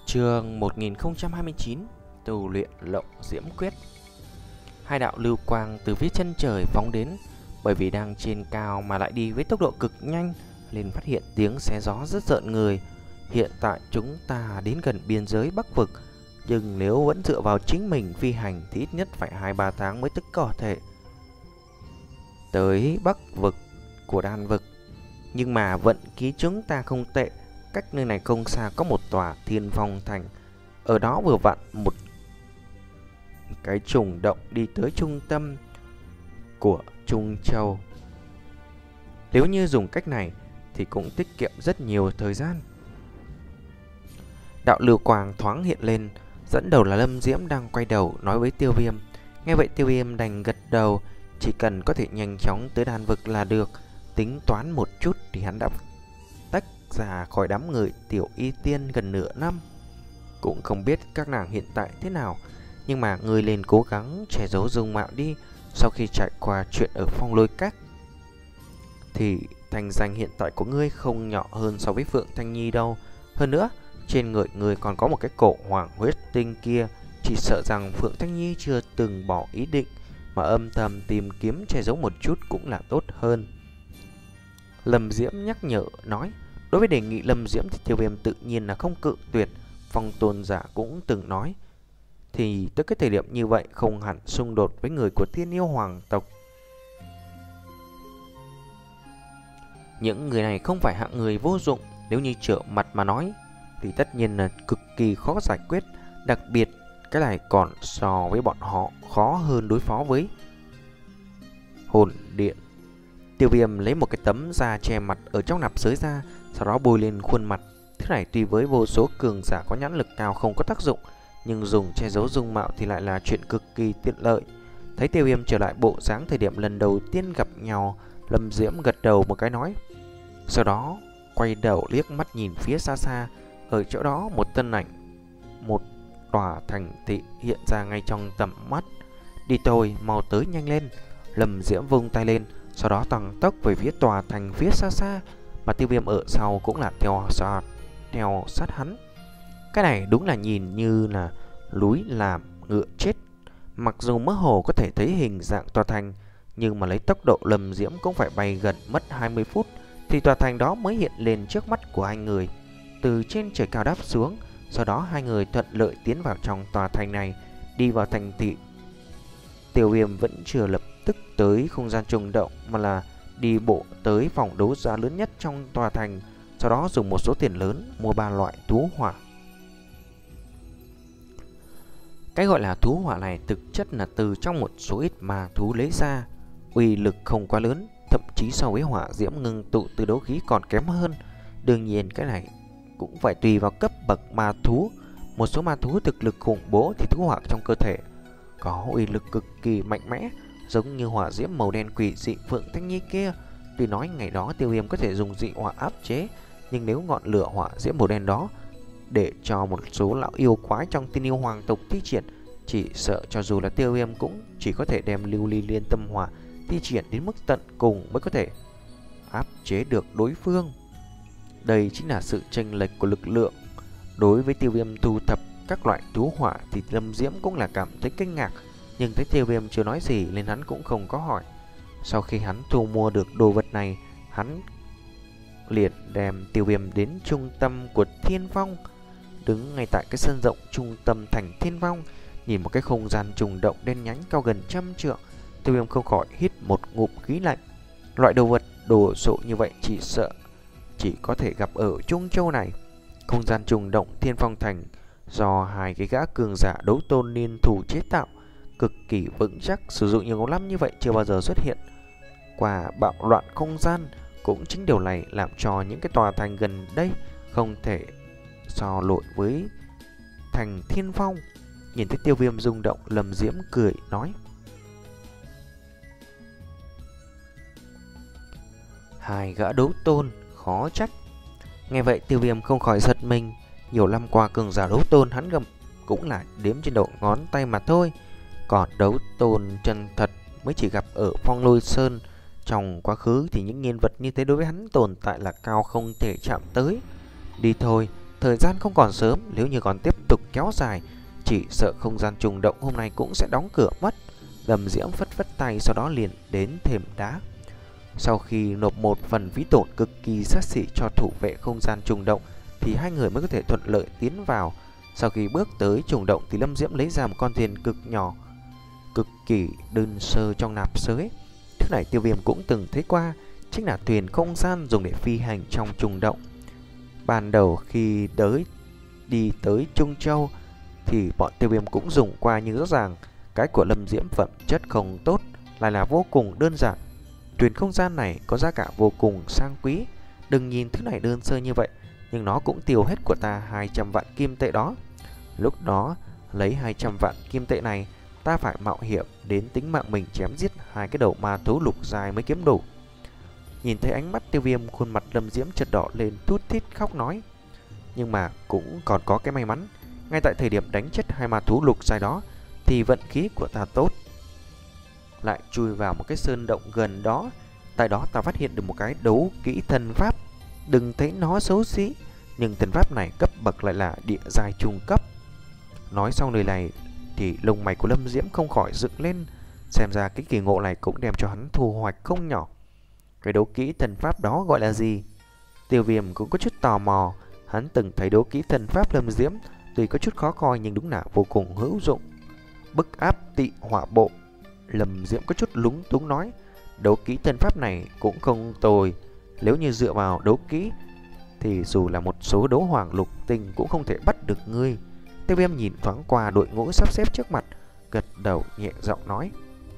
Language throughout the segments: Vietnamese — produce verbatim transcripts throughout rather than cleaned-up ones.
Chương một nghìn không trăm hai mươi chín. Tu luyện Lộng Diễm Quyết. Hai đạo lưu quang từ phía chân trời phóng đến. Bởi vì đang trên cao mà lại đi với tốc độ cực nhanh, nên phát hiện tiếng xé gió rất rợn người. Hiện tại chúng ta đến gần biên giới Bắc Vực, nhưng nếu vẫn dựa vào chính mình phi hành thì ít nhất phải hai ba tháng mới tức có thể tới Bắc Vực của Đan Vực. Nhưng mà vận khí chúng ta không tệ. Cách nơi này không xa có một tòa Thiên Phong Thành. Ở đó vừa vặn một cái trùng động đi tới trung tâm của Trung Châu. Nếu như dùng cách này thì cũng tiết kiệm rất nhiều thời gian. Đạo lưu quang thoáng hiện lên, dẫn đầu là Lâm Diễm đang quay đầu nói với Tiêu Viêm. Nghe vậy Tiêu Viêm đành gật đầu, chỉ cần có thể nhanh chóng tới Đan Vực là được. Tính toán một chút thì hắn đã tách ra khỏi đám người Tiểu Y Tiên gần nửa năm. Cũng không biết các nàng hiện tại thế nào, nhưng mà người lên cố gắng che giấu dung mạo đi. Sau khi trải qua chuyện ở Phong Lôi Các thì thành danh hiện tại của ngươi không nhỏ hơn so với Phượng Thanh Nhi đâu. Hơn nữa, trên người ngươi còn có một cái cổ hoàng huyết tinh kia. Chỉ sợ rằng Phượng Thanh Nhi chưa từng bỏ ý định, mà âm thầm tìm kiếm che giấu một chút cũng là tốt hơn. Lâm Diễm nhắc nhở nói. Đối với đề nghị Lâm Diễm thì Tiêu Viêm tự nhiên là không cự tuyệt. Phong tôn giả cũng từng nói, thì tới cái thời điểm như vậy không hẳn xung đột với người của Thiên Yêu Hoàng tộc. Những người này không phải hạng người vô dụng. Nếu như trở mặt mà nói thì tất nhiên là cực kỳ khó giải quyết. Đặc biệt cái này còn so với bọn họ khó hơn đối phó với hồn điện. Tiêu Viêm lấy một cái tấm da che mặt ở trong nạp giới ra, sau đó bôi lên khuôn mặt. Thứ này tuy với vô số cường giả có nhãn lực cao không có tác dụng, nhưng dùng che giấu dung mạo thì lại là chuyện cực kỳ tiện lợi. Thấy Tiêu Viêm trở lại bộ dáng thời điểm lần đầu tiên gặp nhau, Lâm Diễm gật đầu một cái nói. Sau đó quay đầu liếc mắt nhìn phía xa xa. Ở chỗ đó một thân ảnh, một tòa thành thị hiện ra ngay trong tầm mắt. Đi thôi, mau tới nhanh lên. Lâm Diễm vung tay lên, sau đó tăng tốc về phía tòa thành phía xa xa. Mà Tiêu Viêm ở sau cũng là theo sát, theo sát hắn. Cái này đúng là nhìn như là núi làm ngựa chết. Mặc dù mơ hồ có thể thấy hình dạng tòa thành, nhưng mà lấy tốc độ Lâm Diễm cũng phải bay gần mất hai mươi phút thì tòa thành đó mới hiện lên trước mắt của hai người. Từ trên trời cao đáp xuống, sau đó hai người thuận lợi tiến vào trong tòa thành này. Đi vào thành thị, Tiêu Viêm vẫn chưa lập tức tới không gian trùng động, mà là đi bộ tới phòng đấu giá lớn nhất trong tòa thành. Sau đó dùng một số tiền lớn mua ba loại thú hỏa. Cái gọi là thú hỏa này thực chất là từ trong một số ít ma thú lấy ra. Uy lực không quá lớn, thậm chí so với hỏa diễm ngưng tụ từ đấu khí còn kém hơn. Đương nhiên cái này cũng phải tùy vào cấp bậc ma thú. Một số ma thú thực lực khủng bố thì thú hỏa trong cơ thể có uy lực cực kỳ mạnh mẽ, giống như hỏa diễm màu đen quỷ dị Phượng Thanh Nhi kia. Tuy nói ngày đó Tiêu Viêm có thể dùng dị hỏa áp chế, nhưng nếu ngọn lửa hỏa diễm màu đen đó để cho một số lão yêu quái trong Thiên Yêu Hoàng tộc thi triển, chỉ sợ cho dù là Tiêu Viêm cũng chỉ có thể đem lưu ly liên tâm hỏa thi triển đến mức tận cùng mới có thể áp chế được đối phương. Đây chính là sự chênh lệch của lực lượng. Đối với Tiêu Viêm thu thập các loại thú hỏa thì Lâm Diễm cũng là cảm thấy kinh ngạc, nhưng thấy Tiêu Viêm chưa nói gì nên hắn cũng không có hỏi. Sau khi hắn thu mua được đồ vật này, hắn liền đem Tiêu Viêm đến trung tâm của Thiên Phong. Đứng ngay tại cái sân rộng trung tâm thành Thiên Phong, nhìn một cái không gian trùng động đen nhánh cao gần trăm trượng, Tiêu Viêm không khỏi hít một ngụm khí lạnh. Loại đồ vật đồ sộ như vậy chỉ sợ chỉ có thể gặp ở Trung Châu này. Không gian trùng động Thiên Phong thành do hai cái gã cường giả đấu tôn niên thủ chế tạo, cực kỳ vững chắc, sử dụng nhiều năm như vậy chưa bao giờ xuất hiện qua bạo loạn không gian. Cũng chính điều này làm cho những cái tòa thành gần đây không thể so lội với thành Thiên Phong. Nhìn thấy Tiêu Viêm rung động, Lâm Diễm cười nói. Hai gã đấu tôn, khó trách. Nghe vậy Tiêu Viêm không khỏi giật mình. Nhiều năm qua cường giả đấu tôn hắn gặp cũng là đếm trên đầu ngón tay mà thôi. Còn đấu tôn chân thật mới chỉ gặp ở Phong Lôi Sơn. Trong quá khứ thì những nhân vật như thế đối với hắn tồn tại là cao không thể chạm tới. Đi thôi, Thời gian không còn sớm, nếu như còn tiếp tục kéo dài, chỉ sợ không gian trùng động hôm nay cũng sẽ đóng cửa mất. Lâm Diễm phất phất tay, sau đó liền đến thềm đá. Sau khi nộp một phần phí tổn cực kỳ sát sỉ cho thủ vệ không gian trùng động, thì hai người mới có thể thuận lợi tiến vào. Sau khi bước tới trùng động thì Lâm Diễm lấy ra một con thuyền cực nhỏ, cực kỳ đơn sơ trong nạp giới. Thứ này Tiêu Viêm cũng từng thấy qua, chính là thuyền không gian dùng để phi hành trong trùng động. Ban đầu khi tới đi tới Trung Châu thì bọn Tiêu Viêm cũng dùng qua, nhưng rõ ràng cái của Lâm Diễm phẩm chất không tốt, lại là vô cùng đơn giản. Thuyền không gian này có giá cả vô cùng sang quý. Đừng nhìn thứ này đơn sơ như vậy, nhưng nó cũng tiêu hết của ta hai trăm vạn kim tệ đó. Lúc đó lấy hai trăm vạn kim tệ này, ta phải mạo hiểm đến tính mạng mình chém giết hai cái đầu ma thú lục dài mới kiếm đủ. Nhìn thấy ánh mắt Tiêu Viêm, khuôn mặt Lâm Diễm chợt đỏ lên, thút thít khóc nói. Nhưng mà cũng còn có cái may mắn, ngay tại thời điểm đánh chết hai ma thú lục dài đó thì vận khí của ta tốt, lại chui vào một cái sơn động gần đó. Tại đó ta phát hiện được một cái đấu kỹ thần pháp. Đừng thấy nó xấu xí, nhưng thần pháp này cấp bậc lại là địa giai trung cấp. Nói xong lời này thì lông mày của Lâm Diễm không khỏi dựng lên. Xem ra cái kỳ ngộ này cũng đem cho hắn thu hoạch không nhỏ. Cái đấu kỹ thần pháp đó gọi là gì? Tiêu Viêm cũng có chút tò mò. Hắn từng thấy đấu kỹ thần pháp Lâm Diễm, tuy có chút khó coi nhưng đúng là vô cùng hữu dụng. Bức áp tị hỏa bộ. Lâm Diễm có chút lúng túng nói. Đấu kỹ thần pháp này cũng không tồi. Nếu như dựa vào đấu kỹ thì dù là một số đấu hoàng lục tinh cũng không thể bắt được ngươi. Tiêu Viêm nhìn thoáng qua đội ngũ sắp xếp trước mặt, gật đầu nhẹ giọng nói.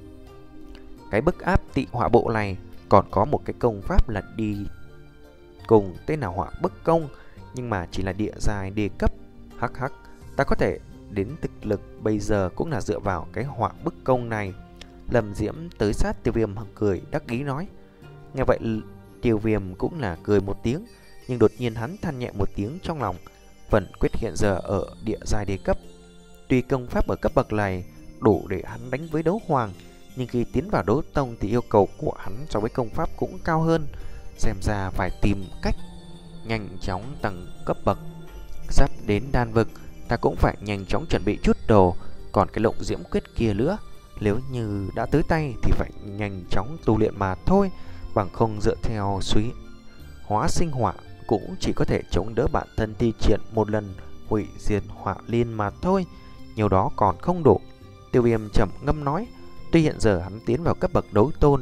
Cái bức áp tị hỏa bộ này còn có một cái công pháp là đi cùng tên là hỏa bức công, nhưng mà chỉ là địa giai đề cấp. Hắc hắc, ta có thể đến thực lực bây giờ cũng là dựa vào cái hỏa bức công này. Lâm Diễm tới sát Tiêu Viêm cười đắc ý nói. Nghe vậy Tiêu Viêm cũng là cười một tiếng, nhưng đột nhiên hắn than nhẹ một tiếng trong lòng. Vận quyết hiện giờ ở địa giai đề cấp, tuy công pháp ở cấp bậc này đủ để hắn đánh với đấu hoàng, nhưng khi tiến vào đấu tông thì yêu cầu của hắn so với công pháp cũng cao hơn. Xem ra phải tìm cách nhanh chóng tăng cấp bậc. Sắp đến đan vực, ta cũng phải nhanh chóng chuẩn bị chút đồ. Còn cái lộng diễm quyết kia nữa, nếu như đã tới tay thì phải nhanh chóng tu luyện mà thôi. Bằng không dựa theo suy hóa sinh hỏa cũng chỉ có thể chống đỡ bản thân thi triển một lần hủy diệt hỏa liên mà thôi, nhiều đó còn không đủ. Tiêu Viêm trầm ngâm nói. Tuy hiện giờ hắn tiến vào cấp bậc đấu tôn,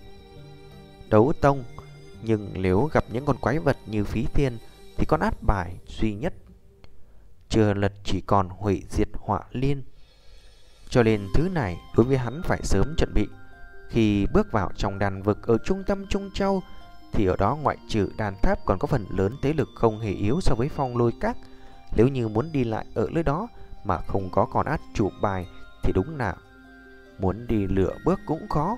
đấu tông, nhưng nếu gặp những con quái vật như Phí Thiên thì con át bài duy nhất chưa lật chỉ còn hủy diệt hỏa liên. Cho nên thứ này đối với hắn phải sớm chuẩn bị. Khi bước vào trong đàn vực ở trung tâm Trung Châu thì ở đó ngoại trừ đàn tháp còn có phần lớn thế lực không hề yếu so với Phong Lôi Các. Nếu như muốn đi lại ở nơi đó mà không có con át chủ bài thì đúng là muốn đi lựa bước cũng khó.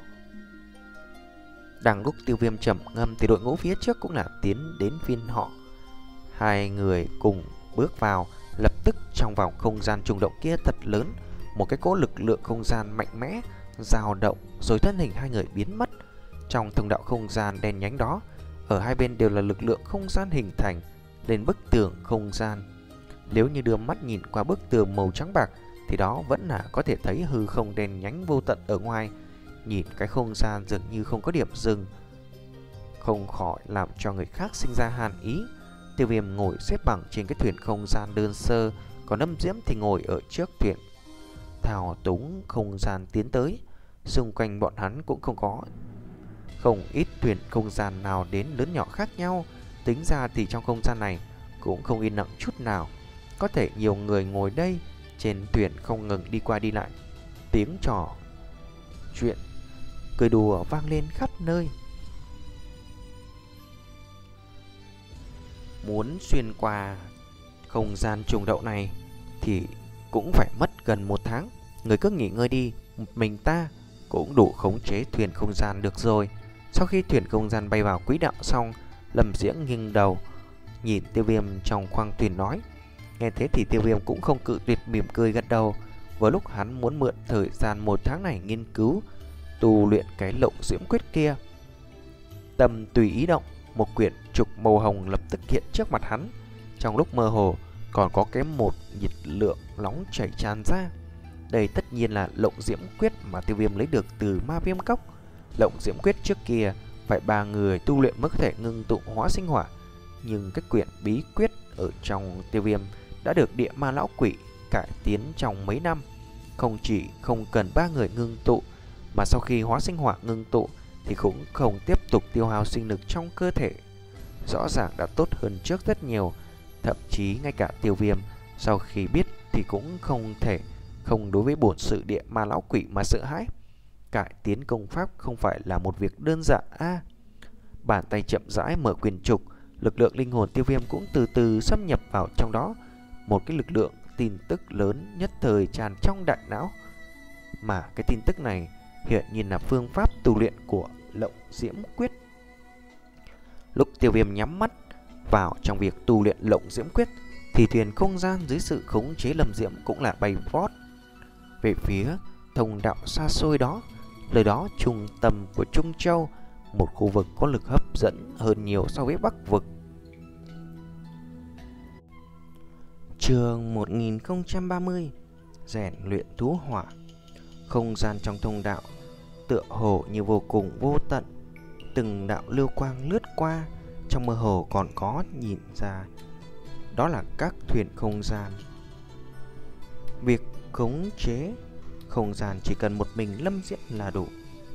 Đang lúc Tiêu Viêm trầm ngâm thì đội ngũ phía trước cũng là tiến đến phiên họ. Hai người cùng bước vào, lập tức trong vòng không gian trùng động kia thật lớn, một cái cỗ lực lượng không gian mạnh mẽ dao động, rồi thân hình hai người biến mất. Trong thông đạo không gian đen nhánh đó, ở hai bên đều là lực lượng không gian hình thành lên bức tường không gian. Nếu như đưa mắt nhìn qua bức tường màu trắng bạc thì đó vẫn là có thể thấy hư không đen nhánh vô tận ở ngoài. Nhìn cái không gian dường như không có điểm dừng, không khỏi làm cho người khác sinh ra hàn ý. Tiêu Viêm ngồi xếp bằng trên cái thuyền không gian đơn sơ, còn Lâm Diễm thì ngồi ở trước thuyền thao túng không gian tiến tới. Xung quanh bọn hắn cũng không có không ít thuyền không gian nào đến lớn nhỏ khác nhau. Tính ra thì trong không gian này cũng không yên lặng chút nào. Có thể nhiều người ngồi đây, trên thuyền không ngừng đi qua đi lại, tiếng trò chuyện cười đùa vang lên khắp nơi. Muốn xuyên qua không gian trùng đậu này thì cũng phải mất gần một tháng. Người cứ nghỉ ngơi đi, một mình ta cũng đủ khống chế thuyền không gian được rồi. Sau khi thuyền không gian bay vào quỹ đạo xong, Lâm Diễm nghiêng đầu nhìn Tiêu Viêm trong khoang thuyền nói. Nghe thế thì Tiêu Viêm cũng không cự tuyệt, mỉm cười gật đầu. Vừa lúc hắn muốn mượn thời gian một tháng này nghiên cứu tu luyện cái lộng diễm quyết kia. Tâm tùy ý động, một quyển trục màu hồng lập tức hiện trước mặt hắn. Trong lúc mơ hồ còn có cái một nhiệt lượng nóng chảy tràn ra. Đây tất nhiên là Lộng Diễm Quyết mà Tiêu Viêm lấy được từ Ma Viêm Cốc. Lộng Diễm Quyết trước kia phải ba người tu luyện mới có thể ngưng tụ hóa sinh hỏa, nhưng cái quyển bí quyết ở trong Tiêu Viêm đã được Địa Ma Lão Quỷ cải tiến trong mấy năm. Không chỉ không cần ba người ngưng tụ, mà sau khi hóa sinh hỏa ngưng tụ thì cũng không tiếp tục tiêu hao sinh lực trong cơ thể. Rõ ràng đã tốt hơn trước rất nhiều. Thậm chí ngay cả Tiêu Viêm sau khi biết thì cũng không thể không đối với bổn sự Địa Ma Lão Quỷ mà sợ hãi. Cải tiến công pháp không phải là một việc đơn giản a. À, bàn tay chậm rãi mở quyền trục, lực lượng linh hồn Tiêu Viêm cũng từ từ xâm nhập vào trong đó. Một cái lực lượng tin tức lớn nhất thời tràn trong đại não, mà cái tin tức này hiện nhiên là phương pháp tu luyện của Lộng Diễm Quyết. Lúc Tiêu Viêm nhắm mắt vào trong việc tu luyện Lộng Diễm Quyết thì thuyền không gian dưới sự khống chế Lâm Diễm cũng là bay vót về phía thông đạo xa xôi đó. Nơi đó trung tâm của Trung Châu, một khu vực có lực hấp dẫn hơn nhiều so với Bắc vực. Chương một nghìn không trăm ba mươi, rèn luyện thú hỏa. Không gian trong thông đạo tựa hồ như vô cùng vô tận, từng đạo lưu quang lướt qua, trong mơ hồ còn có nhìn ra đó là các thuyền không gian. Việc khống chế không gian chỉ cần một mình Lâm Diễm là đủ.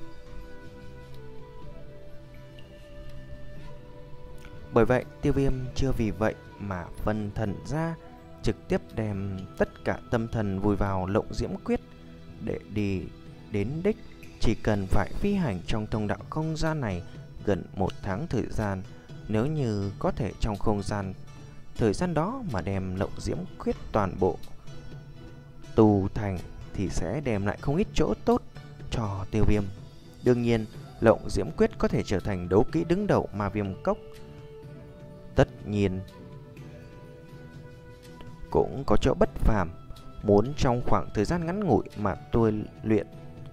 Bởi vậy Tiêu Viêm chưa vì vậy mà phân thần ra, trực tiếp đem tất cả tâm thần vùi vào Lộng Diễm Quyết để đi đến đích. Chỉ cần phải phi hành trong thông đạo không gian này gần một tháng thời gian. Nếu như có thể trong không gian thời gian đó mà đem Lộng Diễm Quyết toàn bộ tu thành thì sẽ đem lại không ít chỗ tốt cho Tiêu Viêm. Đương nhiên Lộng Diễm Quyết có thể trở thành đấu kỹ đứng đầu Ma Viêm Cốc, tất nhiên cũng có chỗ bất phàm. Muốn trong khoảng thời gian ngắn ngủi mà tôi luyện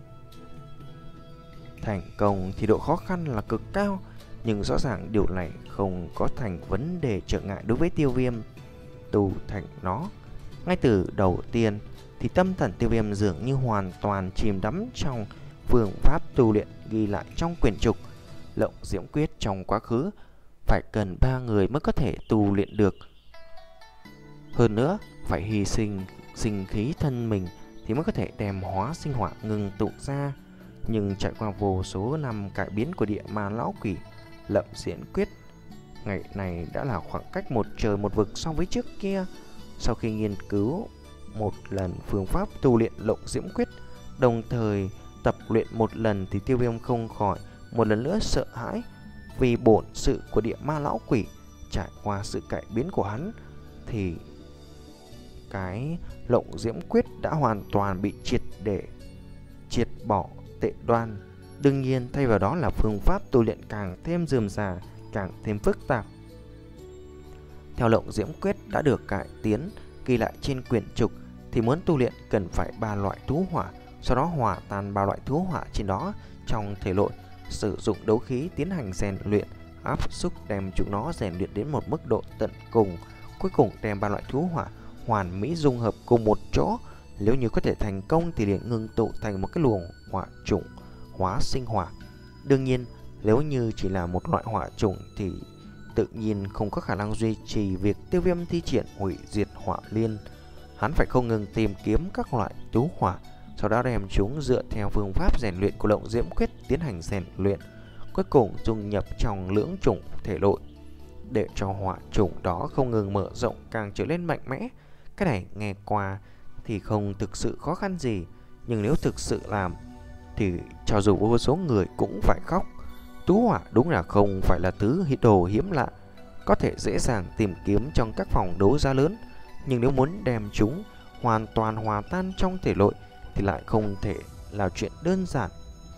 thành công thì độ khó khăn là cực cao, nhưng rõ ràng điều này không có thành vấn đề trở ngại đối với Tiêu Viêm tu thành nó. Ngay từ đầu tiên thì tâm thần Tiêu Viêm dường như hoàn toàn chìm đắm trong phương pháp tu luyện ghi lại trong quyển trục. Lộng Diễm Quyết trong quá khứ phải cần ba người mới có thể tu luyện được. Hơn nữa phải hy sinh sinh khí thân mình thì mới có thể đem hóa sinh hỏa ngừng tụ ra. Nhưng trải qua vô số năm cải biến của Địa Ma Lão Quỷ, Lộng Diễm Quyết ngày này đã là khoảng cách một trời một vực so với trước kia. Sau khi nghiên cứu một lần phương pháp tu luyện Lộng Diễm Quyết, đồng thời tập luyện một lần, thì Tiêu Viêm không khỏi một lần nữa sợ hãi. Vì bổn sự của Địa Ma Lão Quỷ trải qua sự cải biến của hắn thì cái Lộng Diễm Quyết đã hoàn toàn bị triệt để triệt bỏ tệ đoan. Đương nhiên thay vào đó là phương pháp tu luyện càng thêm rườm rà, càng thêm phức tạp. Theo Lộng Diễm Quyết đã được cải tiến ghi lại trên quyển trục thì muốn tu luyện cần phải ba loại thú hỏa, sau đó hòa tan ba loại thú hỏa trên đó trong thể nội, sử dụng đấu khí tiến hành rèn luyện, áp xúc đem chúng nó rèn luyện đến một mức độ tận cùng, cuối cùng đem ba loại thú hỏa hoàn mỹ dung hợp cùng một chỗ. Nếu như có thể thành công thì liền ngưng tụ thành một cái luồng hỏa chủng hóa sinh hỏa. Đương nhiên nếu như chỉ là một loại hỏa chủng thì tự nhiên không có khả năng duy trì việc Tiêu Viêm thi triển hủy diệt hỏa liên. Hắn phải không ngừng tìm kiếm các loại thú hỏa, sau đó đem chúng dựa theo phương pháp rèn luyện của Lộng Diễm Quyết tiến hành rèn luyện, cuối cùng dung nhập trong lưỡng chủng thể nội để cho hỏa chủng đó không ngừng mở rộng, càng trở nên mạnh mẽ. Cái này nghe qua thì không thực sự khó khăn gì, nhưng nếu thực sự làm thì cho dù vô số người cũng phải khóc. Thú hỏa đúng là không phải là thứ đồ hiếm lạ, có thể dễ dàng tìm kiếm trong các phòng đấu giá lớn, nhưng nếu muốn đem chúng hoàn toàn hòa tan trong thể nội thì lại không thể là chuyện đơn giản.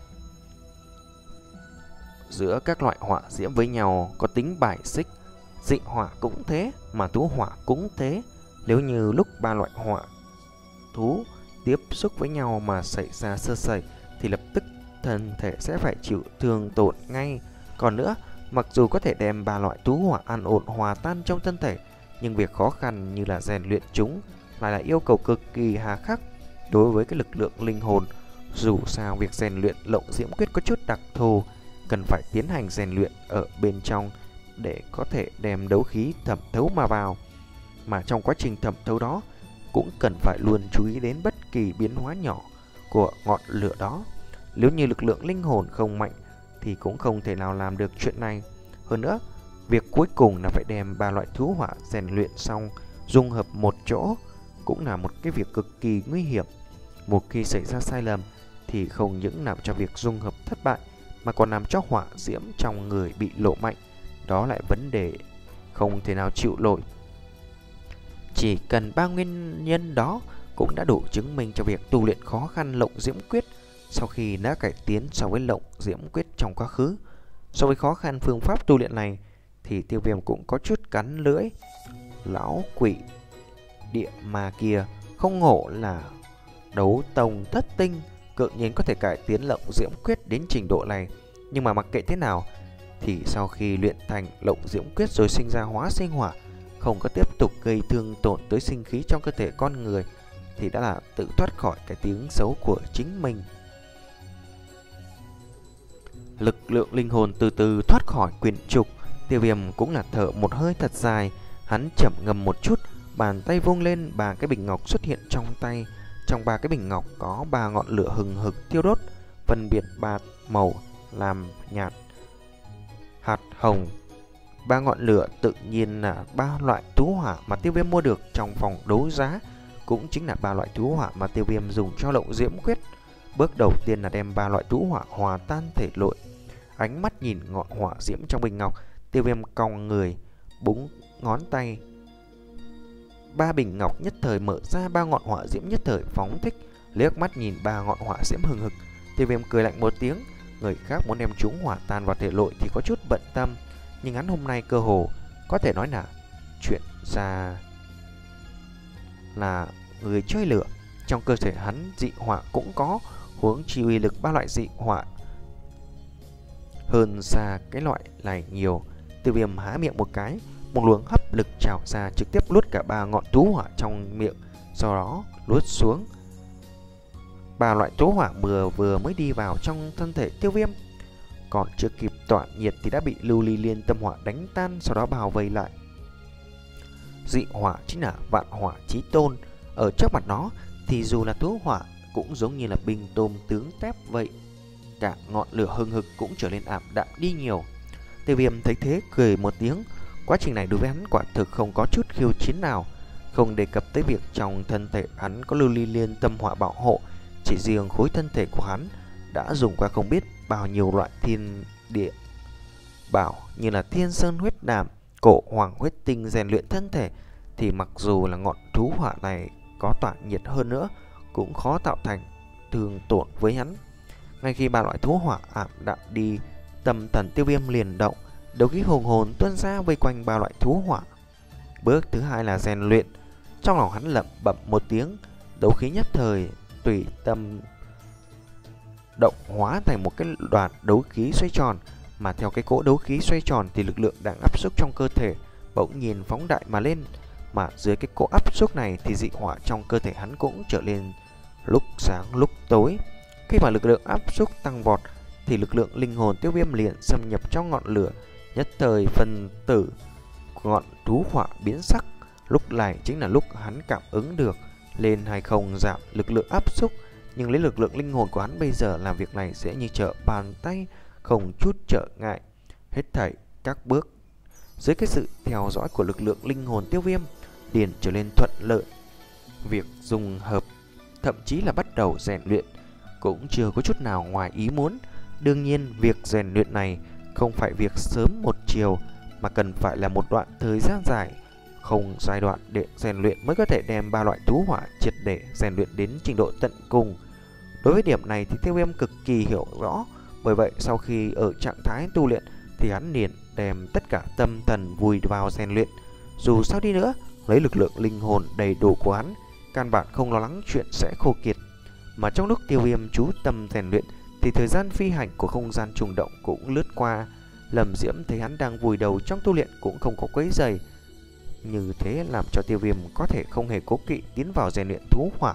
Giữa các loại hỏa diễm với nhau có tính bài xích, dị hỏa cũng thế mà thú hỏa cũng thế. Nếu như lúc ba loại hỏa thú tiếp xúc với nhau mà xảy ra sơ sẩy thì lập tức thân thể sẽ phải chịu thương tổn ngay. Còn nữa, mặc dù có thể đem ba loại thú hỏa an ổn hòa tan trong thân thể Nhưng việc khó khăn như là rèn luyện chúng lại là yêu cầu cực kỳ hà khắc đối với cái lực lượng linh hồn. Dù sao việc rèn luyện Lộng Diễm Quyết có chút đặc thù, cần phải tiến hành rèn luyện ở bên trong để có thể đem đấu khí thẩm thấu mà vào. Mà trong quá trình thẩm thấu đó cũng cần phải luôn chú ý đến bất kỳ biến hóa nhỏ của ngọn lửa đó. Nếu như lực lượng linh hồn không mạnh thì cũng không thể nào làm được chuyện này. Hơn nữa, việc cuối cùng là phải đem ba loại thú hỏa rèn luyện xong dung hợp một chỗ cũng là một cái việc cực kỳ nguy hiểm. Một khi xảy ra sai lầm thì không những làm cho việc dung hợp thất bại mà còn làm cho hỏa diễm trong người bị lộ mạnh. Đó lại vấn đề không thể nào chịu nổi. Chỉ cần ba nguyên nhân đó cũng đã đủ chứng minh cho việc tu luyện khó khăn Lộng Diễm Quyết sau khi đã cải tiến so với Lộng Diễm Quyết trong quá khứ. So với khó khăn phương pháp tu luyện này thì Tiêu Viêm cũng có chút cắn lưỡi. Lão quỷ địa ma kia không ngộ là đấu tông thất tinh, cự nhiên có thể cải tiến Lộng Diễm Quyết đến trình độ này. Nhưng mà mặc kệ thế nào thì sau khi luyện thành Lộng Diễm Quyết rồi sinh ra hóa sinh hỏa, không có tiếp tục gây thương tổn tới sinh khí trong cơ thể con người, thì đã là tự thoát khỏi cái tiếng xấu của chính mình. Lực lượng linh hồn từ từ thoát khỏi quyển trục, Tiêu Viêm cũng là thở một hơi thật dài. Hắn chậm ngầm một chút, bàn tay vung lên, ba cái bình ngọc xuất hiện trong tay. Trong ba cái bình ngọc có ba ngọn lửa hừng hực thiêu đốt, phân biệt ba màu làm nhạt, hạt hồng. Ba ngọn lửa tự nhiên là ba loại thú hỏa mà Tiêu Viêm mua được trong phòng đấu giá, cũng chính là ba loại thú hỏa mà Tiêu Viêm dùng cho Lộng Diễm Quyết. Bước đầu tiên là đem ba loại thú hỏa hòa tan thể nội. Ánh mắt nhìn ngọn hỏa diễm trong bình ngọc, Tiêu Viêm cong người, búng ngón tay. Ba bình ngọc nhất thời mở ra, ba ngọn hỏa diễm nhất thời phóng thích. Liếc mắt nhìn ba ngọn hỏa diễm hừng hực, Tiêu Viêm cười lạnh một tiếng. Người khác muốn đem chúng hỏa tan vào thể nội thì có chút bận tâm, nhưng hắn hôm nay cơ hồ có thể nói là chuyện ra là người chơi lửa. Trong cơ thể hắn dị hỏa cũng có, huống chi uy lực ba loại dị hỏa hơn xa cái loại này nhiều. Tiêu Viêm há miệng một cái, một luồng hấp lực trào ra trực tiếp luốt cả ba ngọn thú hỏa trong miệng, sau đó luốt xuống. Ba loại thú hỏa vừa vừa mới đi vào trong thân thể Tiêu Viêm, còn chưa kịp tỏa nhiệt thì đã bị lưu ly liên tâm hỏa đánh tan, sau đó bao vây lại. Dị hỏa chính là vạn hỏa chí tôn, ở trước mặt nó thì dù là thú hỏa cũng giống như là binh tôm tướng tép vậy. Cả ngọn lửa hừng hực cũng trở nên ảm đạm đi nhiều. Tiêu Viêm thấy thế cười một tiếng. Quá trình này đối với hắn quả thực không có chút khiêu chiến nào. Không đề cập tới việc trong thân thể hắn có lưu ly liên tâm hỏa bảo hộ, chỉ riêng khối thân thể của hắn đã dùng qua không biết bao nhiêu loại thiên địa bảo như là thiên sơn huyết đàm, cổ hoàng huyết tinh rèn luyện thân thể, thì mặc dù là ngọn thú hỏa này có tỏa nhiệt hơn nữa cũng khó tạo thành thương tổn với hắn. Ngay khi ba loại thú hỏa ảm đạm đi, tâm thần Tiêu Viêm liền động, đấu khí hùng hồn tuôn ra vây quanh ba loại thú hỏa. Bước thứ hai là rèn luyện. Trong lòng hắn lẩm bẩm một tiếng, đấu khí nhất thời tùy tâm động hóa thành một cái đoàn đấu khí xoay tròn, mà theo cái cỗ đấu khí xoay tròn thì lực lượng đang áp xúc trong cơ thể bỗng nhiên phóng đại mà lên. Mà dưới cái cỗ áp xúc này thì dị hỏa trong cơ thể hắn cũng trở lên lúc sáng lúc tối. Khi mà lực lượng áp xúc tăng vọt thì lực lượng linh hồn Tiêu Viêm liền xâm nhập trong ngọn lửa. Nhất thời phân tử của ngọn thú hỏa biến sắc. Lúc này chính là lúc hắn cảm ứng được lên hay không giảm lực lượng áp xúc. Nhưng lấy lực lượng linh hồn của hắn bây giờ làm việc này sẽ như trở bàn tay, không chút trở ngại. Hết thảy các bước dưới cái sự theo dõi của lực lượng linh hồn Tiêu Viêm liền trở nên thuận lợi. Việc dùng hợp, thậm chí là bắt đầu rèn luyện cũng chưa có chút nào ngoài ý muốn. Đương nhiên việc rèn luyện này không phải việc sớm một chiều, mà cần phải là một đoạn thời gian dài, không giai đoạn để rèn luyện mới có thể đem ba loại thú hỏa triệt để rèn luyện đến trình độ tận cùng. Đối với điểm này thì Tiêu Viêm cực kỳ hiểu rõ. Bởi vậy sau khi ở trạng thái tu luyện thì hắn liền đem tất cả tâm thần vùi vào rèn luyện. Dù sao đi nữa, lấy lực lượng linh hồn đầy đủ của hắn, căn bản không lo lắng chuyện sẽ khô kiệt. Mà trong lúc Tiêu Viêm chú tâm rèn luyện thì thời gian phi hành của không gian trùng động cũng lướt qua. Lâm Diễm thấy hắn đang vùi đầu trong tu luyện cũng không có quấy rầy, Như thế làm cho Tiêu Viêm có thể không hề cố kỵ tiến vào rèn luyện thú hỏa.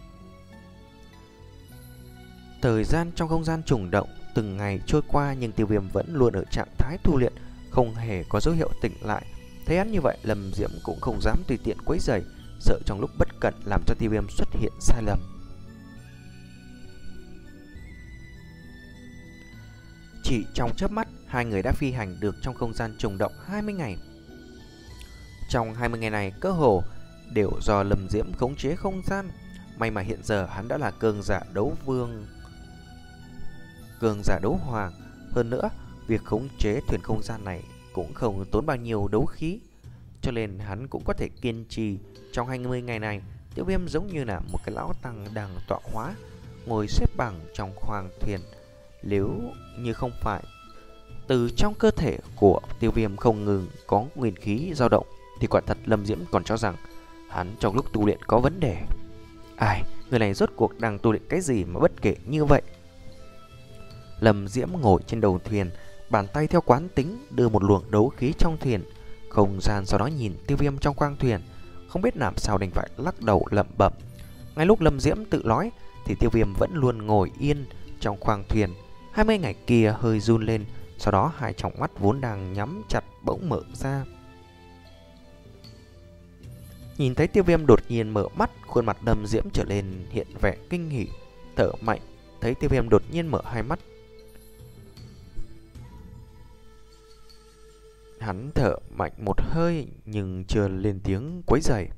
Thời gian trong không gian trùng động từng ngày trôi qua, nhưng Tiêu Viêm vẫn luôn ở trạng thái tu luyện, không hề có dấu hiệu tỉnh lại. Thấy hắn như vậy, Lâm Diễm cũng không dám tùy tiện quấy rầy, sợ trong lúc bất cẩn làm cho Tiêu Viêm xuất hiện sai lầm. Chỉ trong chớp mắt, hai người đã phi hành được trong không gian trùng động hai mươi ngày. Trong hai mươi ngày này, cơ hồ đều do Lâm Diễm khống chế không gian. May mà hiện giờ hắn đã là cường giả đấu vương, cường giả đấu hoàng. Hơn nữa, việc khống chế thuyền không gian này cũng không tốn bao nhiêu đấu khí, cho nên hắn cũng có thể kiên trì. Trong hai mươi ngày này, Tiêu Viêm giống như là một cái lão tăng đang tọa hóa, ngồi xếp bằng trong khoang thuyền. Nếu như không phải từ trong cơ thể của Tiêu Viêm không ngừng có nguyên khí dao động, thì quả thật Lâm Diễm còn cho rằng hắn trong lúc tu luyện có vấn đề. Ai, người này rốt cuộc đang tu luyện cái gì mà bất kể như vậy? Lâm Diễm ngồi trên đầu thuyền, bàn tay theo quán tính đưa một luồng đấu khí trong thuyền không gian, sau đó nhìn Tiêu Viêm trong khoang thuyền, không biết làm sao đành phải lắc đầu lẩm bẩm. Ngay lúc Lâm Diễm tự nói thì Tiêu Viêm vẫn luôn ngồi yên trong khoang thuyền. Hai mươi ngày kia hơi run lên, sau đó hai tròng mắt vốn đang nhắm chặt bỗng mở ra. Nhìn thấy Tiêu Viêm đột nhiên mở mắt, khuôn mặt Lâm Diễm trở lên hiện vẻ kinh hỉ, thở mạnh. Thấy Tiêu Viêm đột nhiên mở hai mắt, hắn thở mạnh một hơi nhưng chưa lên tiếng quấy rầy.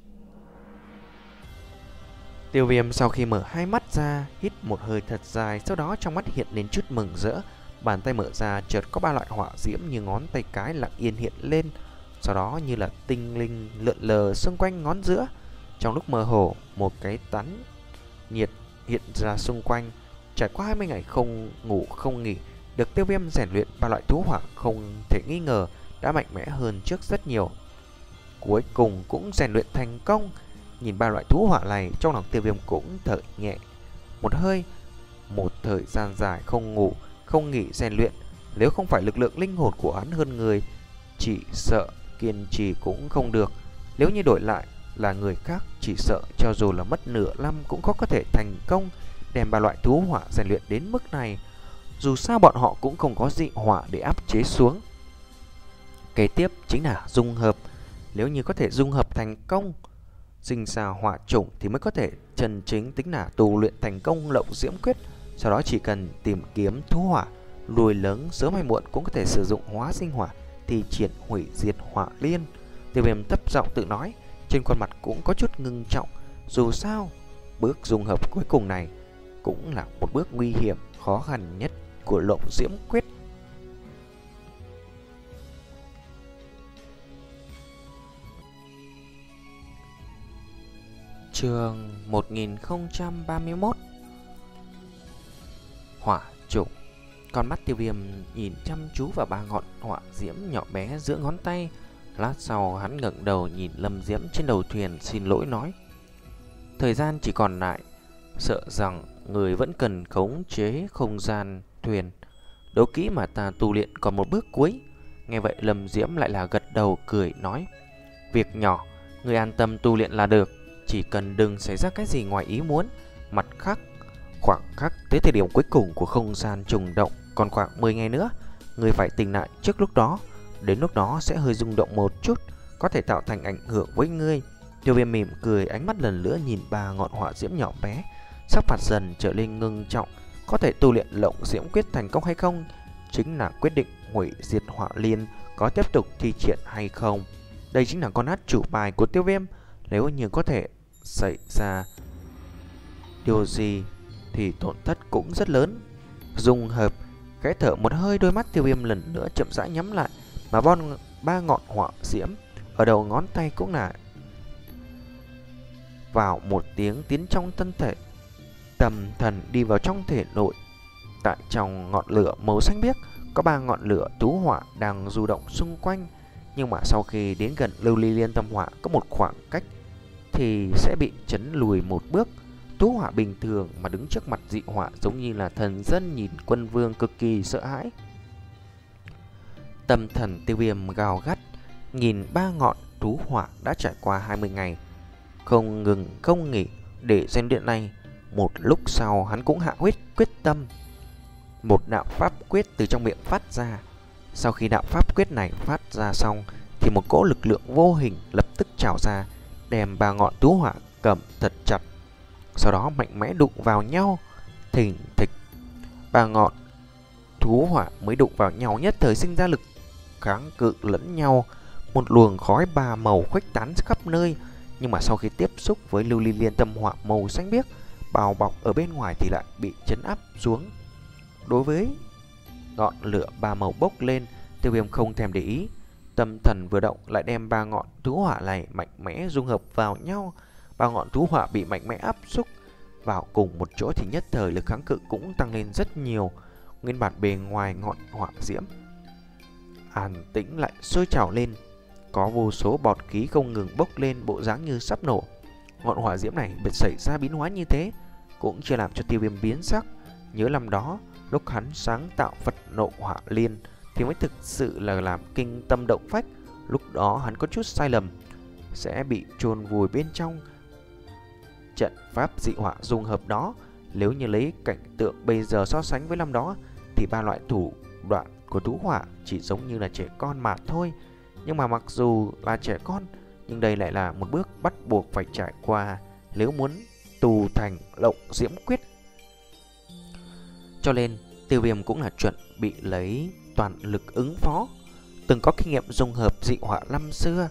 Tiêu Viêm sau khi mở hai mắt ra, hít một hơi thật dài, sau đó trong mắt hiện lên chút mừng rỡ. Bàn tay mở ra, chợt có ba loại hỏa diễm như ngón tay cái lặng yên hiện lên, sau đó như là tinh linh lượn lờ xung quanh ngón giữa. Trong lúc mơ hồ, một cái tán nhiệt hiện ra xung quanh. Trải qua hai mươi ngày không ngủ không nghỉ, được Tiêu Viêm rèn luyện, ba loại thú hỏa không thể nghi ngờ đã mạnh mẽ hơn trước rất nhiều. Cuối cùng cũng rèn luyện thành công. Nhìn ba loại thú hỏa này, trong lòng Tiêu Viêm cũng thở nhẹ một hơi. Một thời gian dài không ngủ không nghỉ rèn luyện, nếu không phải lực lượng linh hồn của hắn hơn người, chỉ sợ kiên trì cũng không được. Nếu như đổi lại là người khác, chỉ sợ cho dù là mất nửa năm cũng có có thể thành công đem ba loại thú hỏa rèn luyện đến mức này. Dù sao bọn họ cũng không có dị hỏa để áp chế xuống. Kế tiếp chính là dung hợp. Nếu như có thể dung hợp thành công, sinh ra hỏa chủng, thì mới có thể chân chính tính là tu luyện thành công Lộng Diễm Quyết. Sau đó chỉ cần tìm kiếm thú hỏa, lùi lớn sớm hay muộn cũng có thể sử dụng hóa sinh hỏa, thì triển hủy diệt hỏa liên. Tiêu Viêm thấp giọng tự nói, trên khuôn mặt cũng có chút ngưng trọng. Dù sao, bước dung hợp cuối cùng này cũng là một bước nguy hiểm, khó khăn nhất của Lộng Diễm Quyết. Chương một nghìn không trăm ba mươi mốt. Hỏa chủng. Con mắt Tiêu Viêm nhìn chăm chú vào ba ngọn hỏa diễm nhỏ bé giữa ngón tay. Lát sau hắn ngẩng đầu nhìn Lâm Diễm trên đầu thuyền, xin lỗi nói: thời gian chỉ còn lại, sợ rằng người vẫn cần khống chế không gian thuyền. Đấu kỹ mà ta tu luyện còn một bước cuối. Nghe vậy Lâm Diễm lại là gật đầu cười nói: việc nhỏ, người an tâm tu luyện là được, chỉ cần đừng xảy ra cái gì ngoài ý muốn. Mặt khác, khoảng khắc tới thời điểm cuối cùng của không gian trùng động còn khoảng mười ngày nữa, người phải tỉnh lại trước lúc đó. Đến lúc đó sẽ hơi rung động một chút, có thể tạo thành ảnh hưởng với ngươi. Tiêu Viêm mỉm cười, ánh mắt lần nữa nhìn ba ngọn hỏa diễm nhỏ bé, sắc mặt dần trở lên ngưng trọng. Có thể tu luyện Lộng Diễm Quyết thành công hay không, chính là quyết định hủy diệt hỏa liên có tiếp tục thi triển hay không. Đây chính là con át chủ bài của Tiêu Viêm. Nếu như có thể xảy ra điều gì thì tổn thất cũng rất lớn. Dung hợp, khẽ thở một hơi, đôi mắt Tiêu Viêm lần nữa chậm rãi nhắm lại, mà bon ba ngọn hỏa diễm ở đầu ngón tay cũng là vào một tiếng tiến trong thân thể, tâm thần đi vào trong thể nội. Tại trong ngọn lửa màu xanh biếc có ba ngọn lửa tú hỏa đang du động xung quanh, nhưng mà sau khi đến gần lưu ly liên tâm hỏa có một khoảng cách thì sẽ bị chấn lùi một bước. Tú hỏa bình thường mà đứng trước mặt dị hỏa giống như là thần dân nhìn quân vương, cực kỳ sợ hãi. Tâm thần Tiêu Viêm gào gắt, nhìn ba ngọn thú hỏa đã trải qua hai mươi ngày, không ngừng không nghỉ để rèn luyện này. Một lúc sau hắn cũng hạ huyết quyết tâm. Một đạo pháp quyết từ trong miệng phát ra. Sau khi đạo pháp quyết này phát ra xong thì một cỗ lực lượng vô hình lập tức trào ra, đem ba ngọn thú hỏa cầm thật chặt. Sau đó mạnh mẽ đụng vào nhau, thình thịch. Ba ngọn thú hỏa mới đụng vào nhau nhất thời sinh ra lực kháng cự lẫn nhau. Một luồng khói ba màu khuếch tán khắp nơi, nhưng mà sau khi tiếp xúc với lưu ly liên tâm hỏa màu xanh biếc bao bọc ở bên ngoài thì lại bị chấn áp xuống. Đối với ngọn lửa ba màu bốc lên, Tiêu Viêm không thèm để ý. Tâm thần vừa động lại đem ba ngọn thú hỏa này mạnh mẽ dung hợp vào nhau. Ba ngọn thú hỏa bị mạnh mẽ áp xúc vào cùng một chỗ thì nhất thời lực kháng cự cũng tăng lên rất nhiều. Nguyên bản bề ngoài ngọn hỏa diễm an tĩnh lại sôi trào lên, có vô số bọt khí không ngừng bốc lên, bộ dáng như sắp nổ. Ngọn hỏa diễm này bị xảy ra biến hóa như thế cũng chưa làm cho Tiêu Viêm biến sắc. Nhớ năm đó lúc hắn sáng tạo Phật Nộ Hỏa Liên thì mới thực sự là làm kinh tâm động phách. Lúc đó hắn có chút sai lầm, sẽ bị chôn vùi bên trong trận pháp dị hỏa dung hợp đó. Nếu như lấy cảnh tượng bây giờ so sánh với năm đó thì ba loại thủ đoạn của thú hỏa chỉ giống như là trẻ con mà thôi. Nhưng mà mặc dù là trẻ con, nhưng đây lại là một bước bắt buộc phải trải qua nếu muốn tu thành Lộng Diễm Quyết. Cho nên Tiêu Viêm cũng là chuẩn bị lấy toàn lực ứng phó. Từng có kinh nghiệm dung hợp dị hỏa năm xưa,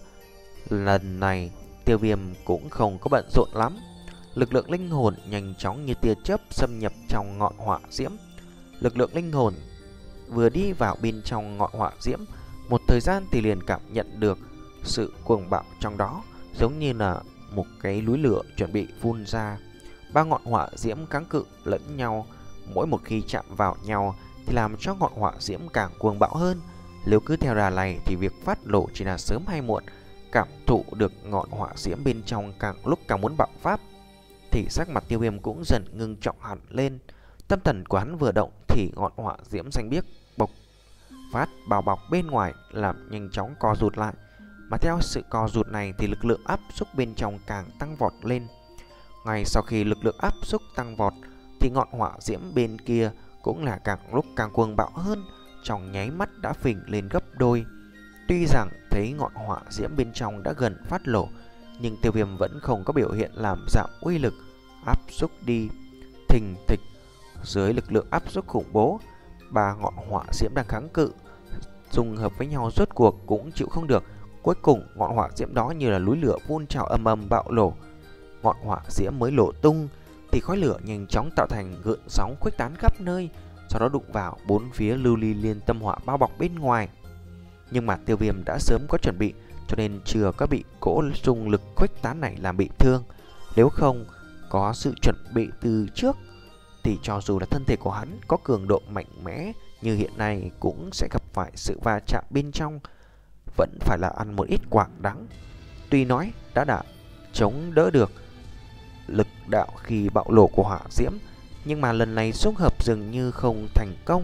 lần này Tiêu Viêm cũng không có bận rộn lắm. Lực lượng linh hồn nhanh chóng như tia chớp xâm nhập trong ngọn hỏa diễm. Lực lượng linh hồn vừa đi vào bên trong ngọn hỏa diễm, một thời gian thì liền cảm nhận được sự cuồng bạo trong đó, giống như là một cái núi lửa chuẩn bị phun ra. Ba ngọn hỏa diễm kháng cự lẫn nhau, mỗi một khi chạm vào nhau thì làm cho ngọn hỏa diễm càng cuồng bạo hơn. Nếu cứ theo đà này thì việc phát nổ chỉ là sớm hay muộn. Cảm thụ được ngọn hỏa diễm bên trong càng lúc càng muốn bạo phát thì sắc mặt Tiêu Viêm cũng dần ngưng trọng hẳn lên. Tâm thần của hắn vừa động thì ngọn hỏa diễm xanh biếc bộc phát bao bọc bên ngoài làm nhanh chóng co rụt lại. Mà theo sự co rụt này thì lực lượng áp xúc bên trong càng tăng vọt lên. Ngay sau khi lực lượng áp xúc tăng vọt thì ngọn hỏa diễm bên kia cũng là càng lúc càng cuồng bạo hơn, trong nháy mắt đã phình lên gấp đôi. Tuy rằng thấy ngọn hỏa diễm bên trong đã gần phát nổ, nhưng Tiêu Viêm vẫn không có biểu hiện làm giảm uy lực, áp xúc đi. Thình thịch, dưới lực lượng áp xúc khủng bố, ba ngọn hỏa diễm đang kháng cự dung hợp với nhau rốt cuộc cũng chịu không được. Cuối cùng ngọn hỏa diễm đó như là núi lửa phun trào âm âm bạo nổ. Ngọn hỏa diễm mới nổ tung thì khói lửa nhanh chóng tạo thành gợn sóng khuếch tán khắp nơi, sau đó đụng vào bốn phía lưu ly liên tâm hỏa bao bọc bên ngoài. Nhưng mà Tiêu Viêm đã sớm có chuẩn bị, cho nên chưa có bị cỗ xung lực khuếch tán này làm bị thương. Nếu không có sự chuẩn bị từ trước thì cho dù là thân thể của hắn có cường độ mạnh mẽ như hiện nay cũng sẽ gặp phải sự va chạm bên trong, vẫn phải là ăn một ít quả đắng. Tuy nói đã đã chống đỡ được lực đạo khi bạo nổ của hỏa diễm, nhưng mà lần này xung hợp dường như không thành công.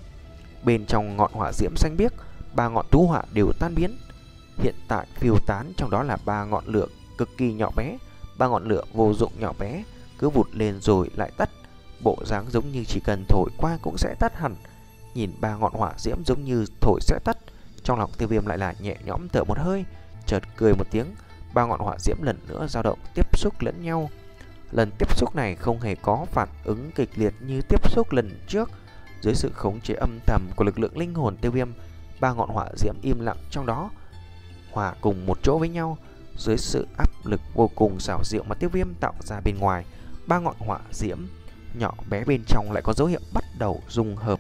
Bên trong ngọn hỏa diễm xanh biếc, ba ngọn thú hỏa đều tan biến. Hiện tại phiêu tán trong đó là ba ngọn lửa cực kỳ nhỏ bé, ba ngọn lửa vô dụng nhỏ bé, cứ vụt lên rồi lại tắt, bộ dáng giống như chỉ cần thổi qua cũng sẽ tắt hẳn. Nhìn ba ngọn hỏa diễm giống như thổi sẽ tắt, trong lòng Tiêu Viêm lại là nhẹ nhõm thở một hơi, chợt cười một tiếng. Ba ngọn hỏa diễm lần nữa dao động tiếp xúc lẫn nhau. Lần tiếp xúc này không hề có phản ứng kịch liệt như tiếp xúc lần trước. Dưới sự khống chế âm thầm của lực lượng linh hồn Tiêu Viêm, ba ngọn hỏa diễm im lặng trong đó hòa cùng một chỗ với nhau. Dưới sự áp lực vô cùng xảo diệu mà Tiêu Viêm tạo ra bên ngoài, ba ngọn hỏa diễm nhỏ bé bên trong lại có dấu hiệu bắt đầu dung hợp.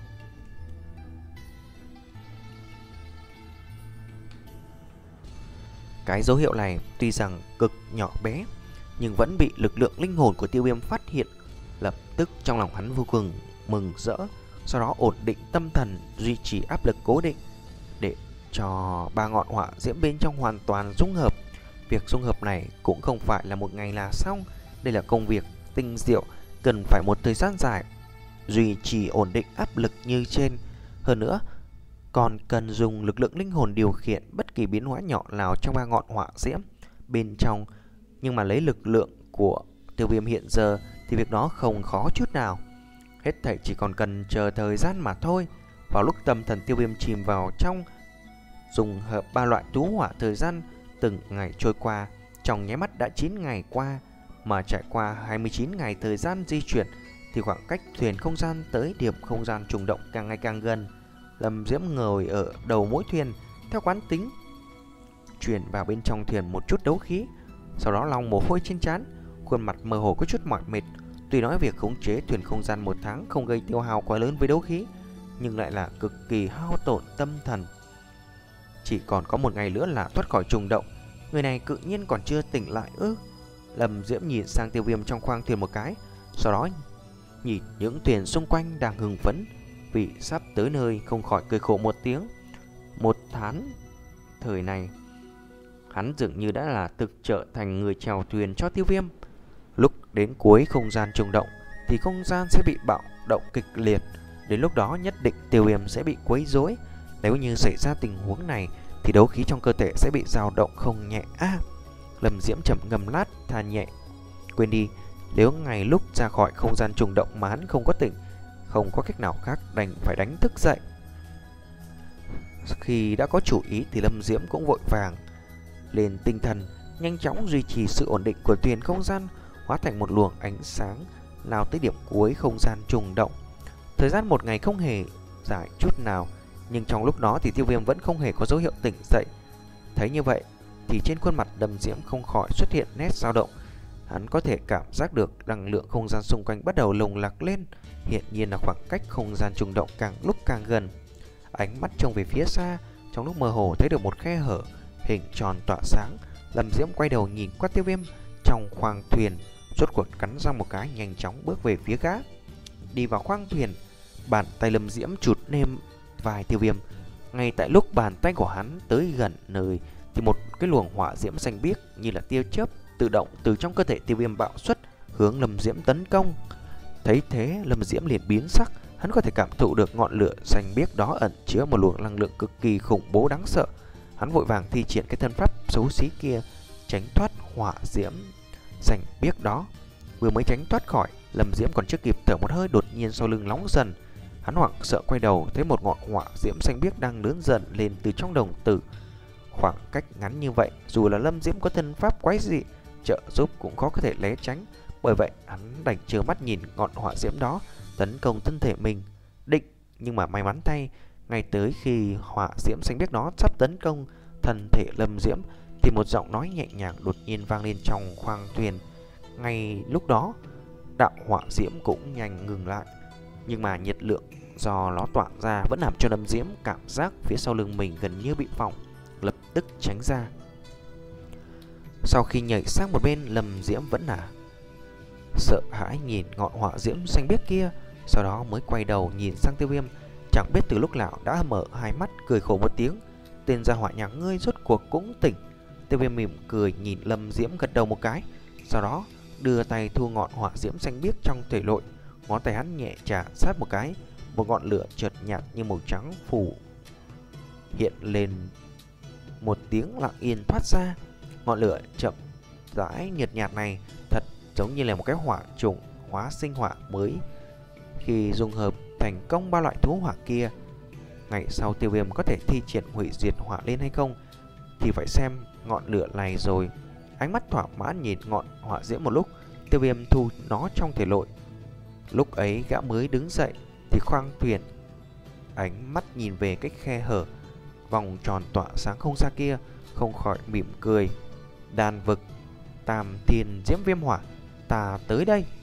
Cái dấu hiệu này tuy rằng cực nhỏ bé nhưng vẫn bị lực lượng linh hồn của Tiêu Viêm phát hiện. Lập tức trong lòng hắn vô cùng mừng rỡ, sau đó ổn định tâm thần, duy trì áp lực cố định để cho ba ngọn hỏa diễm bên trong hoàn toàn dung hợp. Việc dung hợp này cũng không phải là một ngày là xong, đây là công việc tinh diệu, cần phải một thời gian dài duy trì ổn định áp lực như trên. Hơn nữa, còn cần dùng lực lượng linh hồn điều khiển bất kỳ biến hóa nhỏ nào trong ba ngọn hỏa diễm bên trong. Nhưng mà lấy lực lượng của Tiêu Viêm hiện giờ thì việc đó không khó chút nào. Hết thảy chỉ còn cần chờ thời gian mà thôi. Vào lúc tâm thần Tiêu Viêm chìm vào trong dùng hợp ba loại tú hỏa, thời gian từng ngày trôi qua trong nháy mắt đã chín ngày qua. Mà trải qua hai mươi chín ngày thời gian di chuyển thì khoảng cách thuyền không gian tới điểm không gian trùng động càng ngày càng gần. Lâm Diễm ngồi ở đầu mỗi thuyền, theo quán tính chuyển vào bên trong thuyền một chút đấu khí, sau đó lau mồ hôi trên trán, khuôn mặt mơ hồ có chút mỏi mệt. Tuy nói việc khống chế thuyền không gian một tháng không gây tiêu hao quá lớn với đấu khí, nhưng lại là cực kỳ hao tổn tâm thần. Chỉ còn có một ngày nữa là thoát khỏi trùng động, người này tự nhiên còn chưa tỉnh lại ư? Lâm Diễm nhìn sang Tiêu Viêm trong khoang thuyền một cái, sau đó nhìn những thuyền xung quanh đang hưng phấn vì sắp tới nơi, không khỏi cười khổ một tiếng. Một tháng thời này, hắn dường như đã là thực trở thành người chèo thuyền cho Tiêu Viêm. Lúc đến cuối không gian trùng động thì không gian sẽ bị bạo động kịch liệt. Đến lúc đó nhất định Tiêu Viêm sẽ bị quấy rối. Nếu như xảy ra tình huống này thì đấu khí trong cơ thể sẽ bị dao động không nhẹ. À, Lâm Diễm chậm ngâm lát than nhẹ. Quên đi, nếu ngày lúc ra khỏi không gian trùng động mà hắn không có tỉnh, không có cách nào khác đành phải đánh thức dậy. Khi đã có chủ ý thì Lâm Diễm cũng vội vàng lên tinh thần, nhanh chóng duy trì sự ổn định của thuyền không gian, hóa thành một luồng ánh sáng lao tới điểm cuối không gian trùng động. Thời gian một ngày không hề dài chút nào, nhưng trong lúc đó thì Tiêu Viêm vẫn không hề có dấu hiệu tỉnh dậy. Thấy như vậy thì trên khuôn mặt Lâm Diễm không khỏi xuất hiện nét dao động. Hắn có thể cảm giác được năng lượng không gian xung quanh bắt đầu lồng lặc lên. Hiện nhiên là khoảng cách không gian trùng động càng lúc càng gần. Ánh mắt trông về phía xa, trong lúc mơ hồ thấy được một khe hở hình tròn tỏa sáng. Lâm Diễm quay đầu nhìn qua Tiêu Viêm trong khoang thuyền, rốt cuộc cắn răng một cái, nhanh chóng bước về phía gã. Đi vào khoang thuyền, bàn tay Lâm Diễm chụt nêm vai Tiêu Viêm. Ngay tại lúc bàn tay của hắn tới gần nơi thì một cái luồng hỏa diễm xanh biếc như là tia chớp tự động từ trong cơ thể Tiêu Viêm bạo xuất, hướng Lâm Diễm tấn công. Thấy thế, Lâm Diễm liền biến sắc. Hắn có thể cảm thụ được ngọn lửa xanh biếc đó ẩn chứa một luồng năng lượng cực kỳ khủng bố đáng sợ. Hắn vội vàng thi triển cái thân pháp xấu xí kia, tránh thoát hỏa diễm xanh biếc đó. Vừa mới tránh thoát khỏi, Lâm Diễm còn chưa kịp thở một hơi, đột nhiên sau lưng nóng dần. Hắn hoảng sợ quay đầu, thấy một ngọn hỏa diễm xanh biếc đang lớn dần lên từ trong đồng tử. Khoảng cách ngắn như vậy, dù là Lâm Diễm có thân pháp quái dị trợ giúp cũng khó có thể né tránh. Bởi vậy hắn đành trơ mắt nhìn ngọn hỏa diễm đó tấn công thân thể mình. Định, nhưng mà may mắn thay, ngay tới khi hỏa diễm xanh biếc đó sắp tấn công thân thể Lâm Diễm thì một giọng nói nhẹ nhàng đột nhiên vang lên trong khoang thuyền. Ngay lúc đó, đạo hỏa diễm cũng nhanh ngừng lại, nhưng mà nhiệt lượng do nó tỏa ra vẫn làm cho Lâm Diễm cảm giác phía sau lưng mình gần như bị phỏng, lập tức tránh ra. Sau khi nhảy sang một bên, Lâm Diễm vẫn là sợ hãi nhìn ngọn hỏa diễm xanh biếc kia, sau đó mới quay đầu nhìn sang Tiêu Viêm. Chẳng biết từ lúc nào đã mở hai mắt, cười khổ một tiếng. Tên gia hỏa nhà ngươi rốt cuộc cũng tỉnh. Tiêu Viêm mỉm cười nhìn Lâm Diễm gật đầu một cái, sau đó đưa tay thu ngọn hỏa diễm xanh biếc trong thể nội. Ngón tay hắn nhẹ chà sát một cái, một ngọn lửa chợt nhạt như màu trắng phủ hiện lên, một tiếng lặng yên thoát ra. Ngọn lửa chậm rãi nhợt nhạt này thật giống như là một cái hỏa trùng hóa sinh hỏa mới khi dung hợp thành công ba loại thú hỏa kia. Ngày sau Tiêu Viêm có thể thi triển hủy diệt hỏa lên hay không thì phải xem ngọn lửa này rồi. Ánh mắt thỏa mãn nhìn ngọn hỏa diễm một lúc, Tiêu Viêm thu nó trong thể nội. Lúc ấy gã mới đứng dậy thì khoang thuyền, ánh mắt nhìn về cái khe hở vòng tròn tỏa sáng không xa kia, không khỏi mỉm cười. Đàn vực, tam thiên diễm viêm hỏa, ta tới đây.